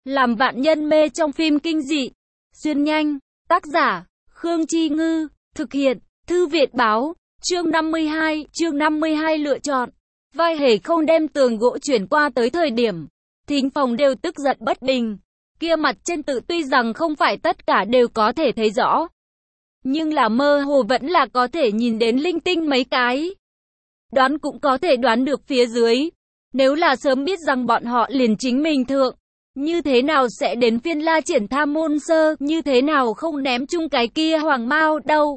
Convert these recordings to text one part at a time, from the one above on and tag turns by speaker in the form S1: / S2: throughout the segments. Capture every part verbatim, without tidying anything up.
S1: Làm vạn nhân mê trong phim kinh dị. Xuyên nhanh. Tác giả, Khương Chi Ngư. Thực hiện, Thư Việt Báo. Chương năm mươi hai, chương năm mươi hai lựa chọn. Vai hề không đem tường gỗ chuyển qua tới thời điểm. Thính phòng đều tức giận bất bình. Kia mặt trên tự tuy rằng không phải tất cả đều có thể thấy rõ. Nhưng là mơ hồ vẫn là có thể nhìn đến linh tinh mấy cái. Đoán cũng có thể đoán được phía dưới. Nếu là sớm biết rằng bọn họ liền chính mình thượng. Như thế nào sẽ đến phiên La Triển Tham môn sơ, như thế nào không ném chung cái kia hoàng mao đâu.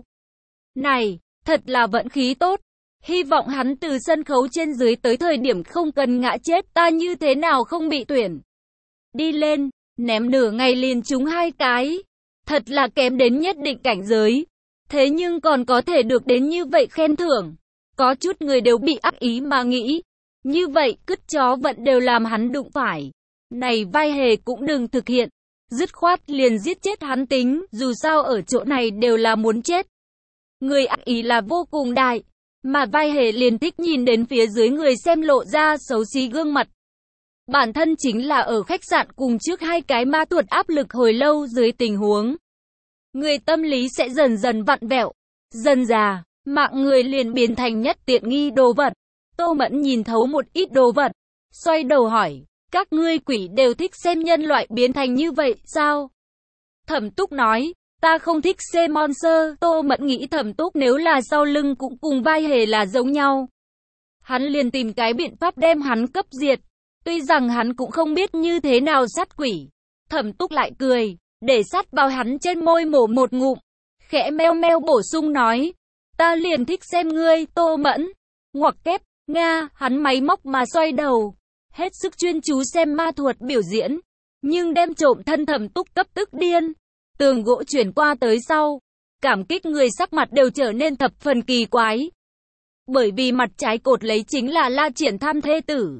S1: Này, thật là vận khí tốt. Hy vọng hắn từ sân khấu trên dưới tới thời điểm không cần ngã chết, ta như thế nào không bị tuyển. Đi lên, ném nửa ngày liền trúng hai cái. Thật là kém đến nhất định cảnh giới. Thế nhưng còn có thể được đến như vậy khen thưởng. Có chút người đều bị ác ý mà nghĩ. Như vậy, cứt chó vận đều làm hắn đụng phải. Này vai hề cũng đừng thực hiện. Dứt khoát liền giết chết hắn tính, dù sao ở chỗ này đều là muốn chết. Người ác ý là vô cùng đại. Mà vai hề liền thích nhìn đến phía dưới người xem lộ ra xấu xí gương mặt. Bản thân chính là ở khách sạn cùng trước hai cái ma tuột áp lực hồi lâu dưới tình huống. Người tâm lý sẽ dần dần vặn vẹo. Dần già, mạng người liền biến thành nhất tiện nghi đồ vật. Tô Mẫn nhìn thấu một ít đồ vật. Xoay đầu hỏi, các ngươi quỷ đều thích xem nhân loại biến thành như vậy sao? Thẩm Túc nói, ta không thích xem monster. Tô Mẫn nghĩ Thẩm Túc nếu là sau lưng cũng cùng vai hề là giống nhau. Hắn liền tìm cái biện pháp đem hắn cấp diệt. Tuy rằng hắn cũng không biết như thế nào sát quỷ. Thẩm Túc lại cười, để sát vào hắn trên môi mổ một ngụm. Khẽ meo meo bổ sung nói, ta liền thích xem ngươi, Tô Mẫn. Ngoặc kép, Nga, hắn máy móc mà xoay đầu. Hết sức chuyên chú xem ma thuật biểu diễn. Nhưng đem trộm thân Thẩm Túc cấp tức điên. Tường gỗ chuyển qua tới sau. Cảm kích người sắc mặt đều trở nên thập phần kỳ quái. Bởi vì mặt trái cột lấy chính là La Triển Tham thê tử.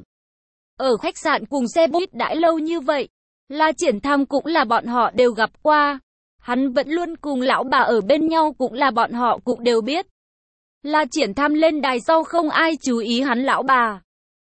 S1: Ở khách sạn cùng xe buýt đã lâu như vậy. La Triển Tham cũng là bọn họ đều gặp qua. Hắn vẫn luôn cùng lão bà ở bên nhau cũng là bọn họ cũng đều biết. La Triển Tham lên đài sau không ai chú ý hắn lão bà.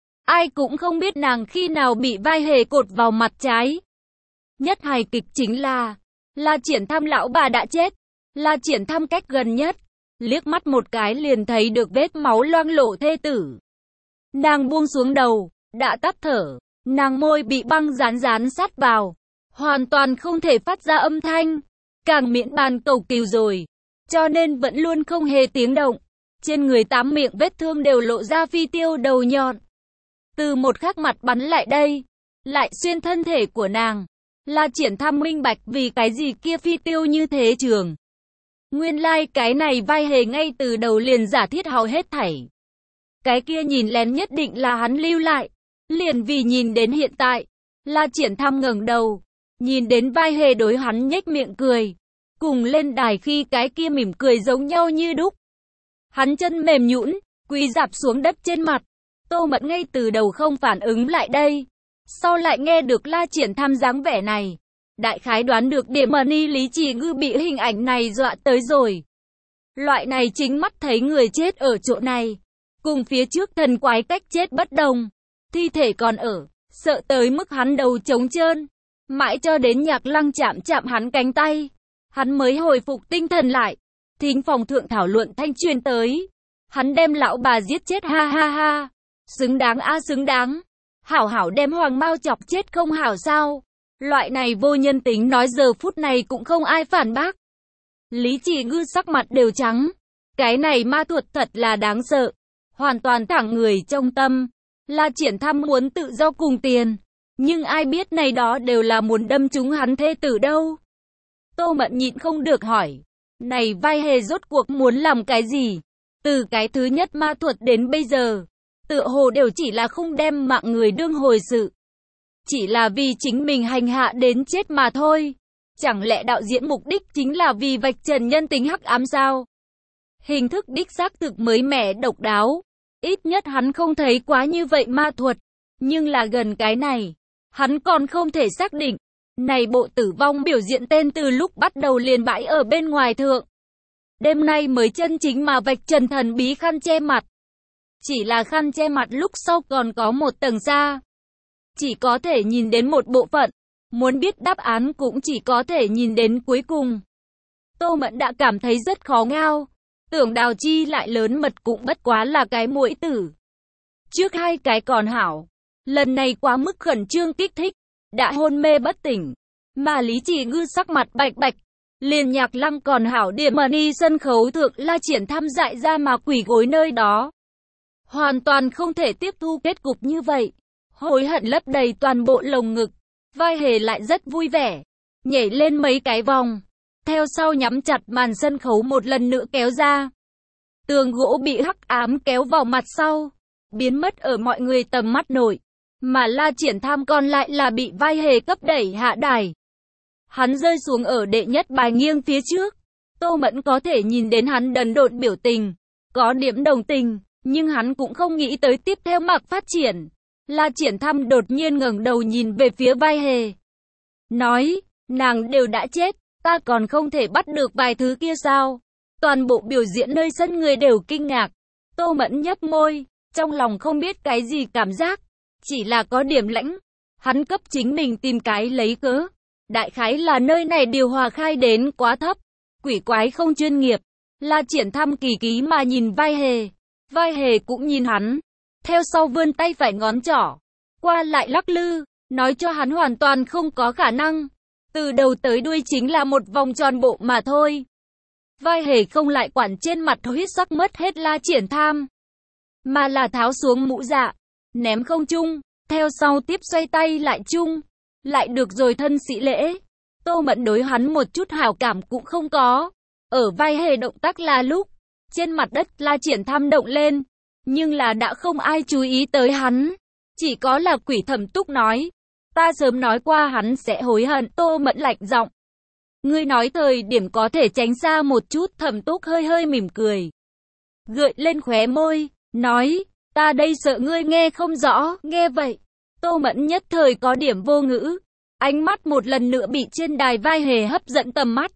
S1: Ai cũng không biết nàng khi nào bị vai hề cột vào mặt trái. Nhất hài kịch chính là La Triển Tham lão bà đã chết. La Triển Tham cách gần nhất, liếc mắt một cái liền thấy được vết máu loang lổ thê tử. Nàng buông xuống đầu, đã tắt thở, nàng môi bị băng dán dán sát vào, hoàn toàn không thể phát ra âm thanh, càng miễn bàn cầu cứu rồi, cho nên vẫn luôn không hề tiếng động. Trên người tám miệng vết thương đều lộ ra phi tiêu đầu nhọn. Từ một khắc mặt bắn lại đây, lại xuyên thân thể của nàng. La Triển Tham minh bạch vì cái gì kia phi tiêu như thế trường. Nguyên lai like cái này vai hề ngay từ đầu liền giả thiết hầu hết thảy. Cái kia nhìn lén nhất định là hắn lưu lại. Liền vì nhìn đến hiện tại, La Triển Tham ngẩng đầu, nhìn đến vai hề đối hắn nhếch miệng cười. Cùng lên đài khi cái kia mỉm cười giống nhau như đúc. Hắn chân mềm nhũn, quỳ rạp xuống đất trên mặt. Tô Mẫn ngay từ đầu không phản ứng lại đây. Sau lại nghe được La Triển Tham dáng vẻ này. Đại khái đoán được điểm mà ni Lý Chỉ Ngư bị hình ảnh này dọa tới rồi. Loại này chính mắt thấy người chết ở chỗ này. Cùng phía trước thần quái cách chết bất đồng. Thi thể còn ở, sợ tới mức hắn đầu trống trơn. Mãi cho đến Nhạc Lăng chạm chạm hắn cánh tay. Hắn mới hồi phục tinh thần lại. Thính phòng thượng thảo luận thanh truyền tới. Hắn đem lão bà giết chết ha ha ha. Xứng đáng a xứng đáng. Hảo hảo đem hoàng mao chọc chết không hảo sao. Loại này vô nhân tính nói giờ phút này cũng không ai phản bác. Lý Chỉ Ngư sắc mặt đều trắng. Cái này ma thuật thật là đáng sợ. Hoàn toàn thẳng người trong tâm. La Triển Tham muốn tự do cùng tiền. Nhưng ai biết này đó đều là muốn đâm trúng hắn thê tử đâu. Tô Mẫn nhịn không được hỏi. Này vai hề rốt cuộc muốn làm cái gì? Từ cái thứ nhất ma thuật đến bây giờ. Tựa hồ đều chỉ là không đem mạng người đương hồi sự. Chỉ là vì chính mình hành hạ đến chết mà thôi. Chẳng lẽ đạo diễn mục đích chính là vì vạch trần nhân tính hắc ám sao? Hình thức đích xác thực mới mẻ độc đáo. Ít nhất hắn không thấy quá như vậy ma thuật. Nhưng là gần cái này, hắn còn không thể xác định. Này bộ tử vong biểu diễn tên từ lúc bắt đầu liền bãi ở bên ngoài thượng. Đêm nay mới chân chính mà vạch trần thần bí khăn che mặt. Chỉ là khăn che mặt lúc sau còn có một tầng da. Chỉ có thể nhìn đến một bộ phận. Muốn biết đáp án cũng chỉ có thể nhìn đến cuối cùng. Tô Mẫn đã cảm thấy rất khó ngao. Tưởng Đào Chi lại lớn mật cũng bất quá là cái muỗi tử. Trước hai cái còn hảo. Lần này quá mức khẩn trương kích thích. Đã hôn mê bất tỉnh. Mà Lý Chỉ Ngư sắc mặt bạch bạch. Liền Nhạc Lăng còn hảo điểm mà đi sân khấu thượng La Triển Tham dại ra mà quỳ gối nơi đó. Hoàn toàn không thể tiếp thu kết cục như vậy. Hối hận lấp đầy toàn bộ lồng ngực. Vai Hề lại rất vui vẻ. Nhảy lên mấy cái vòng. Theo sau nhắm chặt màn sân khấu một lần nữa kéo ra. Tường gỗ bị hắc ám kéo vào mặt sau. Biến mất ở mọi người tầm mắt nội. Mà La Triển Tham còn lại là bị Vai Hề cấp đẩy hạ đài. Hắn rơi xuống ở đệ nhất bài nghiêng phía trước. Tô Mẫn có thể nhìn đến hắn đần độn biểu tình. Có điểm đồng tình. Nhưng hắn cũng không nghĩ tới tiếp theo mạc phát triển. La Triển Tham đột nhiên ngẩng đầu nhìn về phía Vai Hề. Nói, nàng đều đã chết. Ta còn không thể bắt được vài thứ kia sao? Toàn bộ biểu diễn nơi sân người đều kinh ngạc. Tô Mẫn nhấp môi. Trong lòng không biết cái gì cảm giác. Chỉ là có điểm lãnh. Hắn cấp chính mình tìm cái lấy cớ. Đại khái là nơi này điều hòa khai đến quá thấp. Quỷ quái không chuyên nghiệp. La Triển Tham kỳ ký mà nhìn Vai Hề. Vai Hề cũng nhìn hắn. Theo sau vươn tay phải ngón trỏ. Qua lại lắc lư. Nói cho hắn hoàn toàn không có khả năng. Từ đầu tới đuôi chính là một vòng tròn bộ mà thôi. Vai Hề không lại quản trên mặt huyết sắc mất hết La Triển Tham. Mà là tháo xuống mũ dạ. Ném không trung. Theo sau tiếp xoay tay lại chung. Lại được rồi thân sĩ lễ. Tô Mẫn đối hắn một chút hảo cảm cũng không có. Ở Vai Hề động tác là lúc. Trên mặt đất La Triển Tham động lên. Nhưng là đã không ai chú ý tới hắn. Chỉ có là Quỷ Thẩm Túc nói. Ta sớm nói qua hắn sẽ hối hận. Tô Mẫn lạnh giọng. Ngươi nói thời điểm có thể tránh xa một chút. Thẩm Túc hơi hơi mỉm cười. Gợi lên khóe môi. Nói. Ta đây sợ ngươi nghe không rõ. Nghe vậy. Tô Mẫn nhất thời có điểm vô ngữ. Ánh mắt một lần nữa bị trên đài Vai Hề hấp dẫn tầm mắt.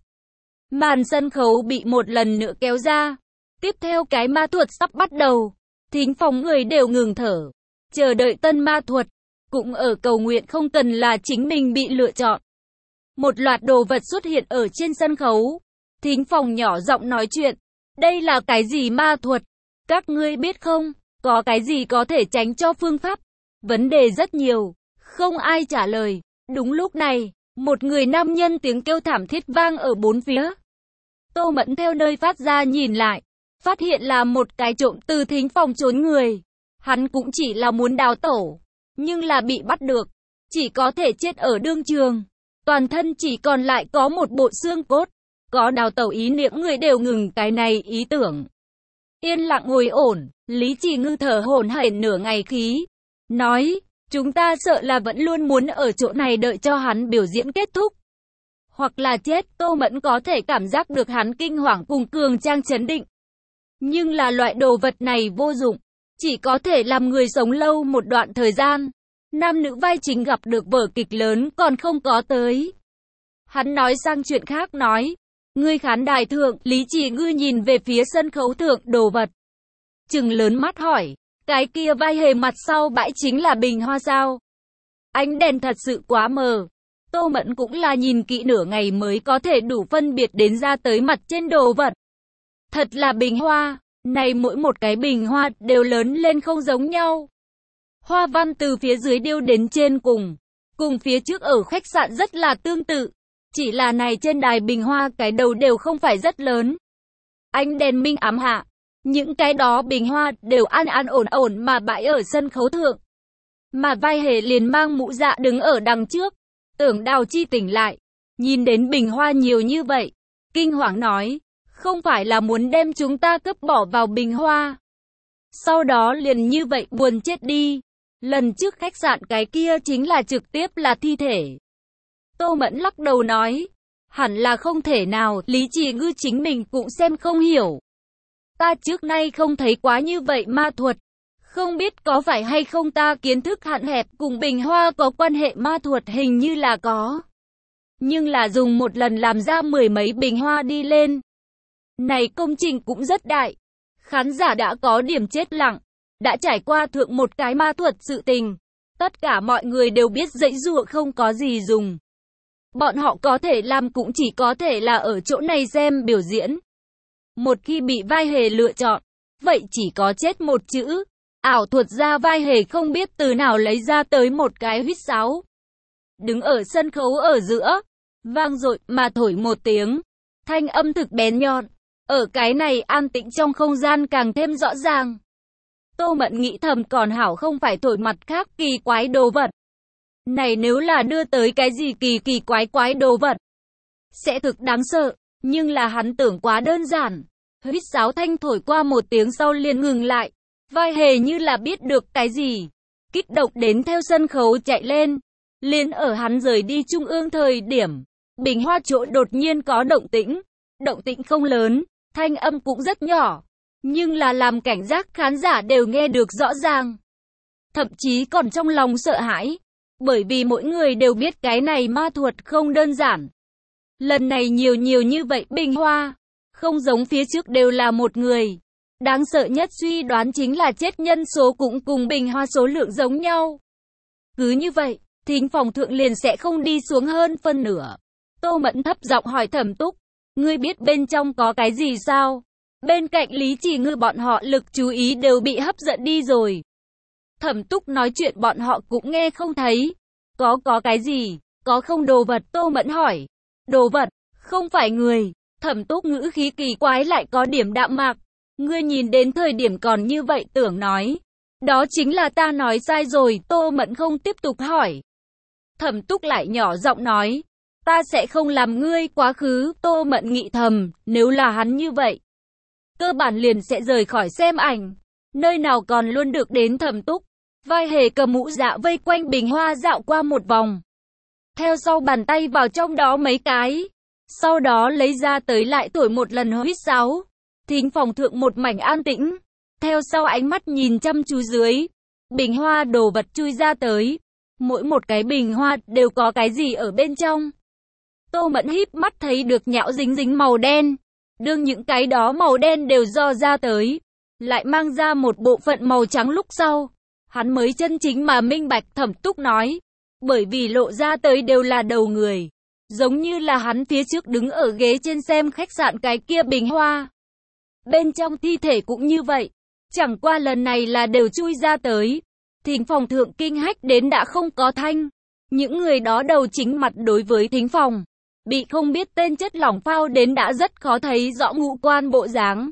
S1: Màn sân khấu bị một lần nữa kéo ra. Tiếp theo cái ma thuật sắp bắt đầu. Thính phòng người đều ngừng thở. Chờ đợi tân ma thuật. Cũng ở cầu nguyện không cần là chính mình bị lựa chọn. Một loạt đồ vật xuất hiện ở trên sân khấu. Thính phòng nhỏ giọng nói chuyện. Đây là cái gì ma thuật? Các ngươi biết không? Có cái gì có thể tránh cho phương pháp? Vấn đề rất nhiều. Không ai trả lời. Đúng lúc này, một người nam nhân tiếng kêu thảm thiết vang ở bốn phía. Tô Mẫn theo nơi phát ra nhìn lại. Phát hiện là một cái trộm từ thính phòng trốn người. Hắn cũng chỉ là muốn đào tẩu. Nhưng là bị bắt được. Chỉ có thể chết ở đương trường. Toàn thân chỉ còn lại có một bộ xương cốt. Có đào tẩu ý niệm người đều ngừng cái này ý tưởng. Yên lặng ngồi ổn. Lý Chỉ Ngư thở hổn hển nửa ngày khí. Nói, chúng ta sợ là vẫn luôn muốn ở chỗ này đợi cho hắn biểu diễn kết thúc. Hoặc là chết. Tô Mẫn có thể cảm giác được hắn kinh hoàng cùng cường trang chấn định. Nhưng là loại đồ vật này vô dụng. Chỉ có thể làm người sống lâu một đoạn thời gian. Nam nữ vai chính gặp được vở kịch lớn còn không có tới. Hắn nói sang chuyện khác nói. Ngươi khán đài thượng. Lý Chỉ Ngư nhìn về phía sân khấu thượng đồ vật. Trừng lớn mắt hỏi. Cái kia Vai Hề mặt sau bãi chính là bình hoa sao? Ánh đèn thật sự quá mờ. Tô Mẫn cũng là nhìn kỹ nửa ngày mới có thể đủ phân biệt đến ra tới mặt trên đồ vật. Thật là bình hoa. Này mỗi một cái bình hoa đều lớn lên không giống nhau. Hoa văn từ phía dưới điêu đến trên cùng. Cùng phía trước ở khách sạn rất là tương tự. Chỉ là này trên đài bình hoa cái đầu đều không phải rất lớn. Ánh đèn minh ám hạ. Những cái đó bình hoa đều an an ổn ổn mà bãi ở sân khấu thượng. Mà Vai Hề liền mang mũ dạ đứng ở đằng trước. Tưởng Đào Chi tỉnh lại. Nhìn đến bình hoa nhiều như vậy. Kinh hoàng nói. Không phải là muốn đem chúng ta cướp bỏ vào bình hoa. Sau đó liền như vậy buồn chết đi. Lần trước khách sạn cái kia chính là trực tiếp là thi thể. Tô Mẫn lắc đầu nói. Hẳn là không thể nào. Lý Chỉ Ngư chính mình cũng xem không hiểu. Ta trước nay không thấy quá như vậy ma thuật. Không biết có phải hay không ta kiến thức hạn hẹp cùng bình hoa có quan hệ ma thuật hình như là có. Nhưng là dùng một lần làm ra mười mấy bình hoa đi lên. Này công trình cũng rất đại. Khán giả đã có điểm chết lặng. Đã trải qua thượng một cái ma thuật sự tình. Tất cả mọi người đều biết dãy dụa không có gì dùng. Bọn họ có thể làm cũng chỉ có thể là ở chỗ này xem biểu diễn. Một khi bị vai hề lựa chọn, vậy chỉ có chết một chữ. Ảo thuật gia vai hề không biết từ nào lấy ra tới một cái huýt sáo. Đứng ở sân khấu ở giữa, vang dội mà thổi một tiếng. Thanh âm thực bén nhọn. Ở cái này an tĩnh trong không gian càng thêm rõ ràng. Tô Mẫn nghĩ thầm còn hảo không phải thổi mặt khác kỳ quái đồ vật. Này nếu là đưa tới cái gì kỳ kỳ quái quái đồ vật, sẽ thực đáng sợ. Nhưng là hắn tưởng quá đơn giản. Huýt sáo thanh thổi qua một tiếng sau liền ngừng lại. Vai hề như là biết được cái gì. Kích động đến theo sân khấu chạy lên. Liền ở hắn rời đi trung ương thời điểm. Bình hoa chỗ đột nhiên có động tĩnh. Động tĩnh không lớn, thanh âm cũng rất nhỏ. Nhưng là làm cảnh giác khán giả đều nghe được rõ ràng. Thậm chí còn trong lòng sợ hãi. Bởi vì mỗi người đều biết cái này ma thuật không đơn giản. Lần này nhiều nhiều như vậy bình hoa. Không giống phía trước đều là một người. Đáng sợ nhất suy đoán chính là chết nhân số cũng cùng bình hoa số lượng giống nhau. Cứ như vậy, thính phòng thượng liền sẽ không đi xuống hơn phân nửa. Tô Mẫn thấp giọng hỏi Thẩm Túc. Ngươi biết bên trong có cái gì sao? Bên cạnh Lý Chỉ Ngư bọn họ lực chú ý đều bị hấp dẫn đi rồi. Thẩm Túc nói chuyện bọn họ cũng nghe không thấy. Có có cái gì? Có không đồ vật? Tô Mẫn hỏi. Đồ vật? Không phải người. Thẩm Túc ngữ khí kỳ quái lại có điểm đạm mạc. Ngươi nhìn đến thời điểm còn như vậy tưởng nói. Đó chính là ta nói sai rồi. Tô Mẫn không tiếp tục hỏi. Thẩm Túc lại nhỏ giọng nói. Ta sẽ không làm ngươi quá khứ. Tô Mẫn nghĩ thầm, nếu là hắn như vậy, cơ bản liền sẽ rời khỏi xem ảnh. Nơi nào còn luôn được đến Thẩm Túc. Vai hề cầm mũ dạ vây quanh bình hoa dạo qua một vòng. Theo sau bàn tay vào trong đó mấy cái. Sau đó lấy ra tới lại thổi một lần huýt sáo. Thính phòng thượng một mảnh an tĩnh. Theo sau ánh mắt nhìn chăm chú dưới. Bình hoa đồ vật chui ra tới. Mỗi một cái bình hoa đều có cái gì ở bên trong. Tô Mẫn híp mắt thấy được nhão dính dính màu đen. Đương những cái đó màu đen đều do ra tới. Lại mang ra một bộ phận màu trắng lúc sau. Hắn mới chân chính mà minh bạch. Thẩm Túc nói. Bởi vì lộ ra tới đều là đầu người. Giống như là hắn phía trước đứng ở ghế trên xem khách sạn cái kia bình hoa. Bên trong thi thể cũng như vậy. Chẳng qua lần này là đều chui ra tới. Thính phòng thượng kinh hách đến đã không có thanh. Những người đó đầu chính mặt đối với thính phòng. Bị không biết tên chất lỏng phao đến đã rất khó thấy rõ ngũ quan bộ dáng.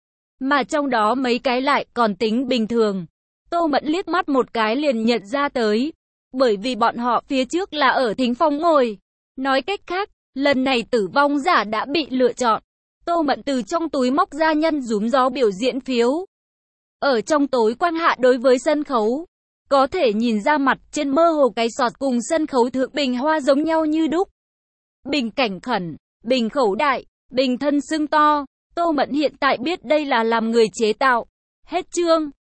S1: Mà trong đó mấy cái lại còn tính bình thường. Tô Mẫn liếc mắt một cái liền nhận ra tới. Bởi vì bọn họ phía trước là ở thính phòng ngồi. Nói cách khác, lần này tử vong giả đã bị lựa chọn. Tô Mẫn từ trong túi móc ra nhân rúm gió biểu diễn phiếu. Ở trong tối quan hạ đối với sân khấu. Có thể nhìn ra mặt trên mơ hồ cái sọt cùng sân khấu thượng bình hoa giống nhau như đúc. Bình cảnh khẩn, bình khẩu đại, bình thân xưng to. Tô Mẫn hiện tại biết đây là làm người chế tạo. Hết chương.